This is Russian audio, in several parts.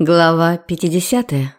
Глава 50.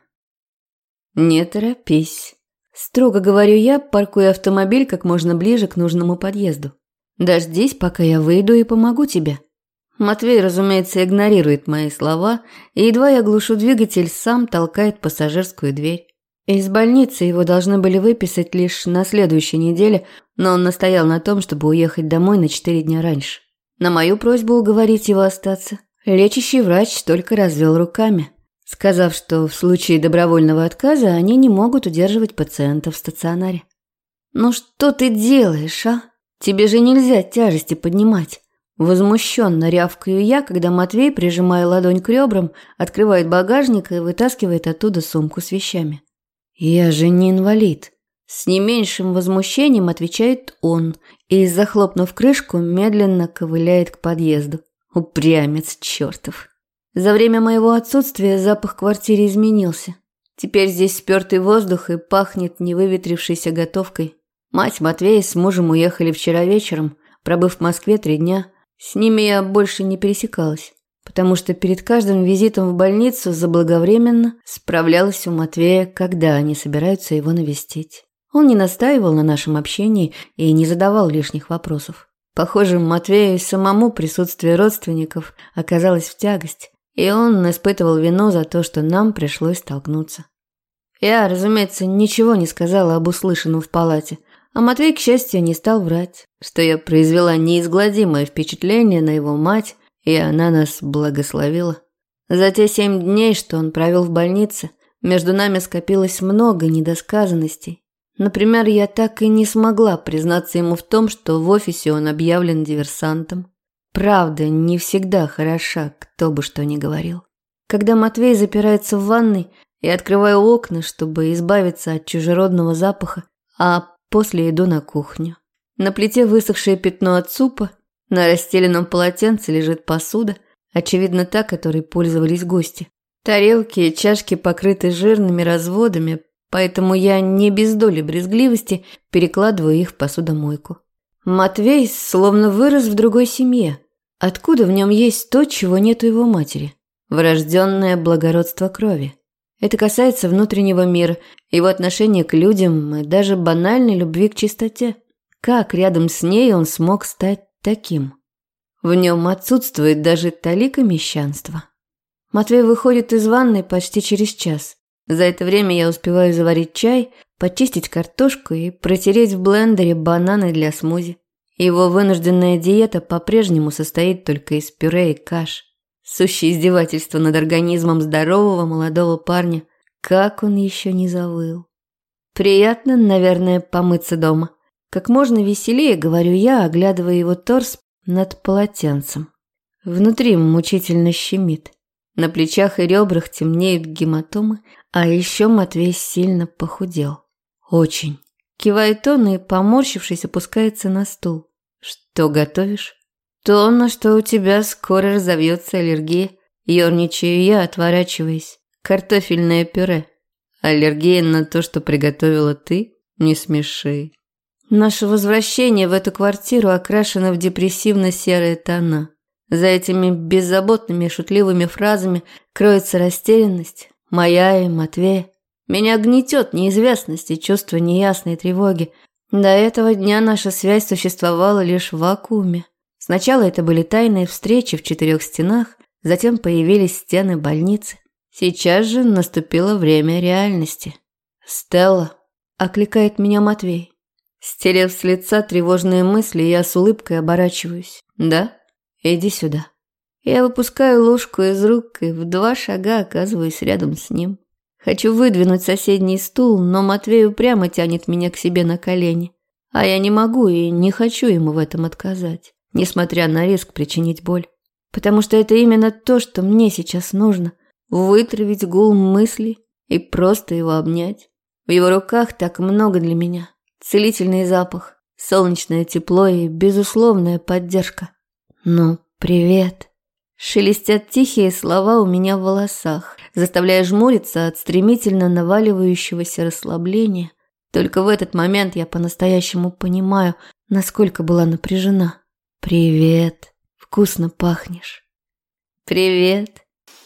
Не торопись. Строго говорю я, паркуя автомобиль как можно ближе к нужному подъезду. Дождись, пока я выйду и помогу тебе. Матвей, разумеется, игнорирует мои слова, и едва я глушу двигатель, сам толкает пассажирскую дверь. Из больницы его должны были выписать лишь на следующей неделе, но он настоял на том, чтобы уехать домой на 4 дня раньше. На мою просьбу уговорить его остаться лечащий врач только развел руками, сказав, что в случае добровольного отказа они не могут удерживать пациента в стационаре. «Ну что ты делаешь, а? Тебе же нельзя тяжести поднимать!» Возмущенно рявкаю я, когда Матвей, прижимая ладонь к ребрам, открывает багажник и вытаскивает оттуда сумку с вещами. «Я же не инвалид!» С не меньшим возмущением отвечает он и, захлопнув крышку, медленно ковыляет к подъезду. Упрямец чертов. За время моего отсутствия запах в квартире изменился. Теперь здесь спертый воздух и пахнет невыветрившейся готовкой. Мать Матвея с мужем уехали вчера вечером, пробыв в Москве 3 дня. С ними я больше не пересекалась, потому что перед каждым визитом в больницу заблаговременно справлялась у Матвея, когда они собираются его навестить. Он не настаивал на нашем общении и не задавал лишних вопросов. Похоже, Матвею самому присутствие родственников оказалось в тягость, и он испытывал вину за то, что нам пришлось столкнуться. Я, разумеется, ничего не сказала об услышанном в палате, а Матвей, к счастью, не стал врать, что я произвела неизгладимое впечатление на его мать, и она нас благословила. За те 7 дней, что он провел в больнице, между нами скопилось много недосказанностей. Например, я так и не смогла признаться ему в том, что в офисе он объявлен диверсантом. Правда не всегда хороша, кто бы что ни говорил. Когда Матвей запирается в ванной, я открываю окна, чтобы избавиться от чужеродного запаха, а после иду на кухню. На плите высохшее пятно от супа, на расстеленном полотенце лежит посуда, очевидно та, которой пользовались гости. Тарелки и чашки покрыты жирными разводами, поэтому я не без доли брезгливости перекладываю их в посудомойку. Матвей словно вырос в другой семье. Откуда в нем есть то, чего нет у его матери? Врожденное благородство крови. Это касается внутреннего мира, его отношения к людям и даже банальной любви к чистоте. Как рядом с ней он смог стать таким? В нем отсутствует даже талика мещанства. Матвей выходит из ванной почти через час. За это время я успеваю заварить чай, почистить картошку и протереть в блендере бананы для смузи. Его вынужденная диета по-прежнему состоит только из пюре и каш. Сущее издевательство над организмом здорового молодого парня. Как он еще не завыл. Приятно, наверное, помыться дома. Как можно веселее, говорю я, оглядывая его торс над полотенцем. Внутри мучительно щемит. На плечах и ребрах темнеют гематомы, а еще Матвей сильно похудел. Очень. Кивает он и, поморщившись, опускается на стул. Что готовишь? То, на что у тебя скоро разовьется аллергия. Ёрничаю я, отворачиваясь. Картофельное пюре. Аллергия на то, что приготовила ты? Не смеши. Наше возвращение в эту квартиру окрашено в депрессивно-серые тона. За этими беззаботными шутливыми фразами кроется растерянность, моя и Матвея. Меня гнетет неизвестность и чувство неясной тревоги. До этого дня наша связь существовала лишь в вакууме. Сначала это были тайные встречи в 4 стенах, затем появились стены больницы. Сейчас же наступило время реальности. «Стелла», – окликает меня Матвей. Стерев с лица тревожные мысли, я с улыбкой оборачиваюсь. «Да? Иди сюда». Я выпускаю ложку из рук и в 2 шага оказываюсь рядом с ним. Хочу выдвинуть соседний стул, но Матвей упрямо тянет меня к себе на колени. А я не могу и не хочу ему в этом отказать, несмотря на риск причинить боль. Потому что это именно то, что мне сейчас нужно. Вытравить гул мыслей и просто его обнять. В его руках так много для меня. Целительный запах, солнечное тепло и безусловная поддержка. «Ну, привет». Шелестят тихие слова у меня в волосах, заставляя жмуриться от стремительно наваливающегося расслабления. Только в этот момент я по-настоящему понимаю, насколько была напряжена. «Привет. Вкусно пахнешь». «Привет.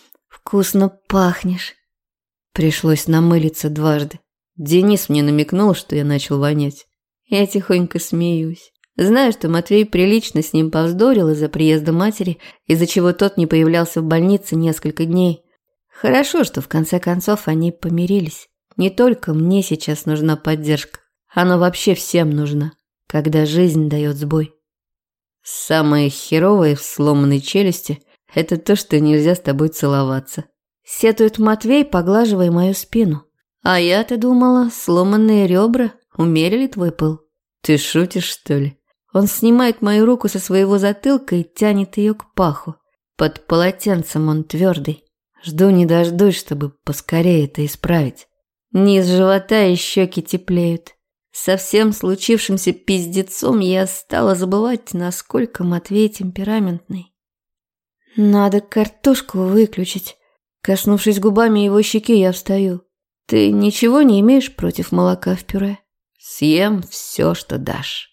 вкусно пахнешь». Пришлось намылиться дважды. Денис мне намекнул, что я начал вонять. Я тихонько смеюсь. Знаю, что Матвей прилично с ним повздорил из-за приезда матери, из-за чего тот не появлялся в больнице несколько дней. Хорошо, что в конце концов они помирились. Не только мне сейчас нужна поддержка. Она вообще всем нужна, когда жизнь дает сбой. Самое херовое в сломанной челюсти – это то, что нельзя с тобой целоваться. Сетует Матвей, поглаживая мою спину. А я-то думала, сломанные ребра умерили твой пыл. Ты шутишь, что ли? Он снимает мою руку со своего затылка и тянет ее к паху. Под полотенцем он твердый. Жду не дождусь, чтобы поскорее это исправить. Низ живота и щеки теплеют. Со всем случившимся пиздецом я стала забывать, насколько Матвей темпераментный. Надо картошку выключить. Коснувшись губами его щеки, я встаю. Ты ничего не имеешь против молока в пюре? Съем все, что дашь.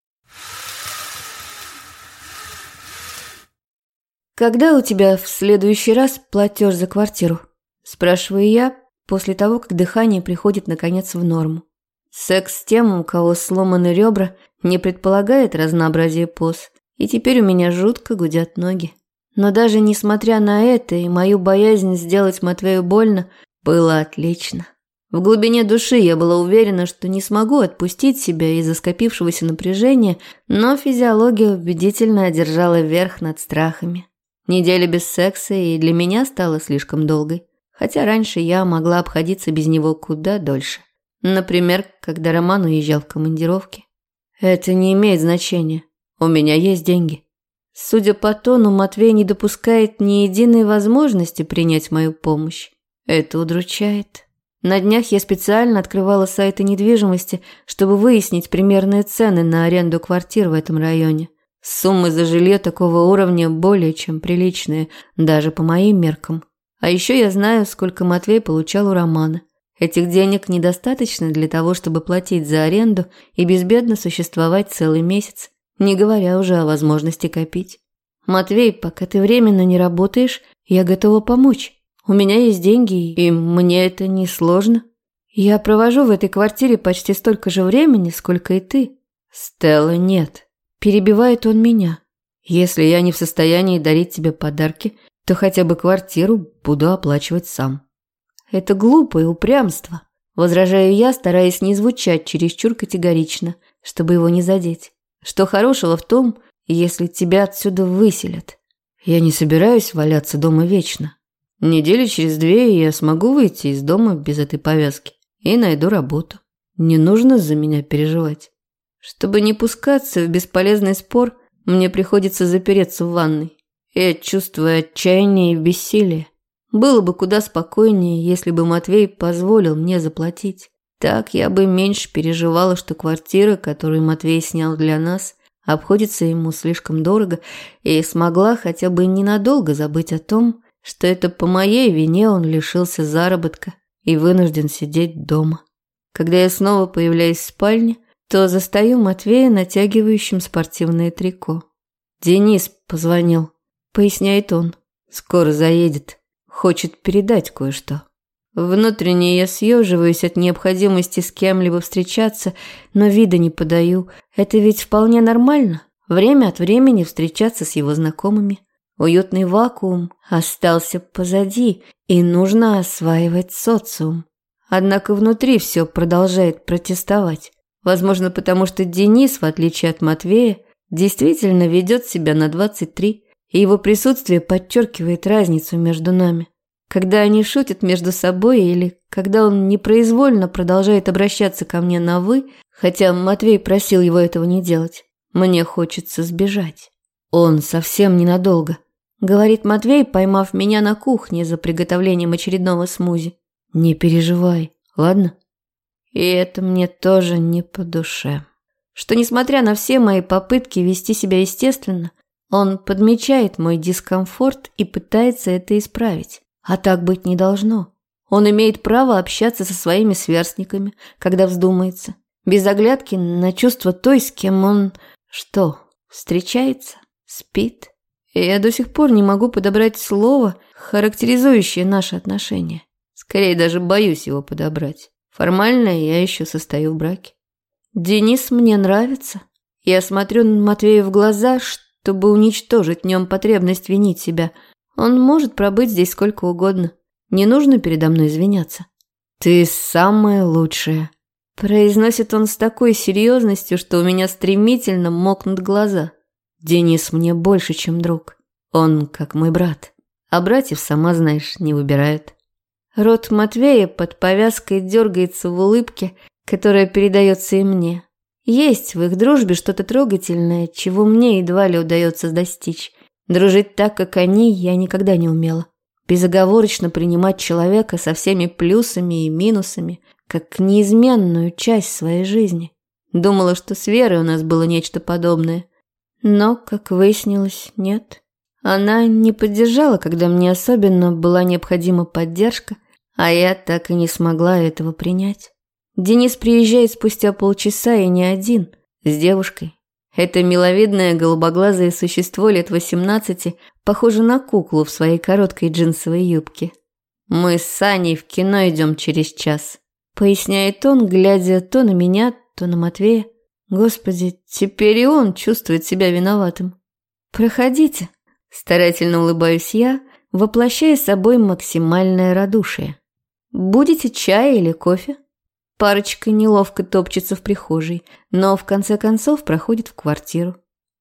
Когда у тебя в следующий раз платеж за квартиру? Спрашиваю я, после того, как дыхание приходит наконец в норму. Секс с тем, у кого сломаны ребра, не предполагает разнообразия поз, и теперь у меня жутко гудят ноги. Но даже несмотря на это и мою боязнь сделать Матвею больно, было отлично. В глубине души я была уверена, что не смогу отпустить себя из-за скопившегося напряжения, но физиология убедительно одержала верх над страхами. Неделя без секса и для меня стала слишком долгой, хотя раньше я могла обходиться без него куда дольше. Например, когда Роман уезжал в командировки. Это не имеет значения. У меня есть деньги. Судя по тону, Матвей не допускает ни единой возможности принять мою помощь. Это удручает. На днях я специально открывала сайты недвижимости, чтобы выяснить примерные цены на аренду квартир в этом районе. Суммы за жилье такого уровня более чем приличные, даже по моим меркам. А еще я знаю, сколько Матвей получал у Романа. Этих денег недостаточно для того, чтобы платить за аренду и безбедно существовать целый месяц, не говоря уже о возможности копить. Матвей, пока ты временно не работаешь, я готова помочь. У меня есть деньги, и мне это не сложно. Я провожу в этой квартире почти столько же времени, сколько и ты. Стелла, нет. Перебивает он меня. Если я не в состоянии дарить тебе подарки, то хотя бы квартиру буду оплачивать сам. Это глупое упрямство. Возражаю я, стараясь не звучать чересчур категорично, чтобы его не задеть. Что хорошего в том, если тебя отсюда выселят? Я не собираюсь валяться дома вечно. Недели через 2 я смогу выйти из дома без этой повязки и найду работу. Не нужно за меня переживать. Чтобы не пускаться в бесполезный спор, мне приходится запереться в ванной. Я чувствую отчаяние и бессилие. Было бы куда спокойнее, если бы Матвей позволил мне заплатить. Так я бы меньше переживала, что квартира, которую Матвей снял для нас, обходится ему слишком дорого, и смогла хотя бы ненадолго забыть о том, что это по моей вине он лишился заработка и вынужден сидеть дома. Когда я снова появляюсь в спальне, то застаю Матвея натягивающим спортивное трико. «Денис позвонил», — поясняет он. «Скоро заедет. Хочет передать кое-что». Внутренне я съеживаюсь от необходимости с кем-либо встречаться, но вида не подаю. Это ведь вполне нормально. Время от времени встречаться с его знакомыми. Уютный вакуум остался позади, и нужно осваивать социум. Однако внутри все продолжает протестовать. Возможно, потому что Денис, в отличие от Матвея, действительно ведет себя на 23, и его присутствие подчеркивает разницу между нами. Когда они шутят между собой или когда он непроизвольно продолжает обращаться ко мне на «вы», хотя Матвей просил его этого не делать, мне хочется сбежать. Он совсем ненадолго, говорит Матвей, поймав меня на кухне за приготовлением очередного смузи. Не переживай, ладно? И это мне тоже не по душе. Что, несмотря на все мои попытки вести себя естественно, он подмечает мой дискомфорт и пытается это исправить. А так быть не должно. Он имеет право общаться со своими сверстниками, когда вздумается, без оглядки на чувства той, с кем он... Что, встречается? Спит? И я до сих пор не могу подобрать слово, характеризующее наши отношения. Скорее даже боюсь его подобрать. Формально я еще состою в браке. Денис мне нравится. Я смотрю на Матвея в глаза, чтобы уничтожить в нем потребность винить себя. Он может пробыть здесь сколько угодно. Не нужно передо мной извиняться. «Ты самая лучшая», – произносит он с такой серьезностью, что у меня стремительно мокнут глаза. Денис мне больше, чем друг. Он как мой брат. А братьев, сама знаешь, не выбирают. Рот Матвея под повязкой дергается в улыбке, которая передается и мне. Есть в их дружбе что-то трогательное, чего мне едва ли удается достичь. Дружить так, как они, я никогда не умела. Безоговорочно принимать человека со всеми плюсами и минусами, как неизменную часть своей жизни. Думала, что с Верой у нас было нечто подобное. Но, как выяснилось, нет. Она не поддержала, когда мне особенно была необходима поддержка, а я так и не смогла этого принять. Денис приезжает спустя полчаса и не один, с девушкой. Это миловидное голубоглазое существо лет 18 похоже на куклу в своей короткой джинсовой юбке. «Мы с Саней в кино идем через час», – поясняет он, глядя то на меня, то на Матвея. Господи, теперь и он чувствует себя виноватым. «Проходите», – старательно улыбаюсь я, воплощая собой максимальное радушие. «Будете чай или кофе?» Парочка неловко топчется в прихожей, но в конце концов проходит в квартиру.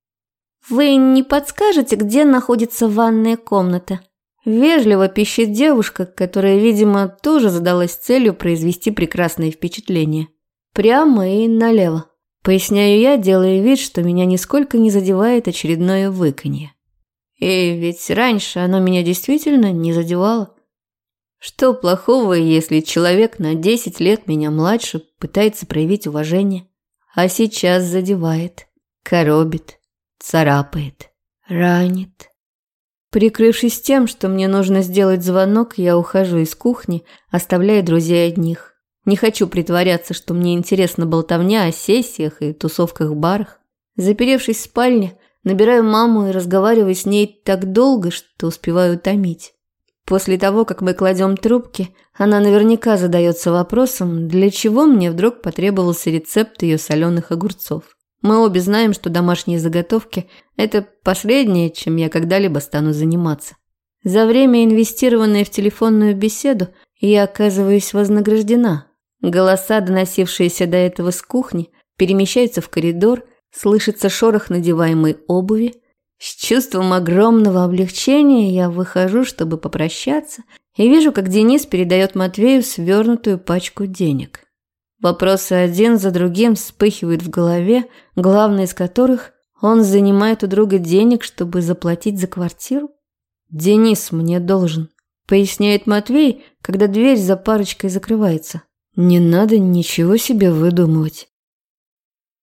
«Вы не подскажете, где находится ванная комната?» Вежливо пищит девушка, которая, видимо, тоже задалась целью произвести прекрасное впечатление. Прямо и налево. Поясняю я, делая вид, что меня нисколько не задевает очередное выканье. И ведь раньше оно меня действительно не задевало. Что плохого, если человек на 10 лет меня младше пытается проявить уважение, а сейчас задевает, коробит, царапает, ранит? Прикрывшись тем, что мне нужно сделать звонок, я ухожу из кухни, оставляя друзей одних. Не хочу притворяться, что мне интересна болтовня о сессиях и тусовках в барах. Заперевшись в спальне, набираю маму и разговариваю с ней так долго, что успеваю утомить. После того, как мы кладем трубки, она наверняка задается вопросом, для чего мне вдруг потребовался рецепт ее соленых огурцов. Мы обе знаем, что домашние заготовки – это последнее, чем я когда-либо стану заниматься. За время, инвестированное в телефонную беседу, я оказываюсь вознаграждена. Голоса, доносившиеся до этого с кухни, перемещаются в коридор, слышится шорох надеваемой обуви. С чувством огромного облегчения я выхожу, чтобы попрощаться, и вижу, как Денис передает Матвею свернутую пачку денег. Вопросы один за другим вспыхивают в голове, главный из которых – он занимает у друга денег, чтобы заплатить за квартиру. «Денис мне должен», – поясняет Матвей, когда дверь за парочкой закрывается. «Не надо ничего себе выдумывать.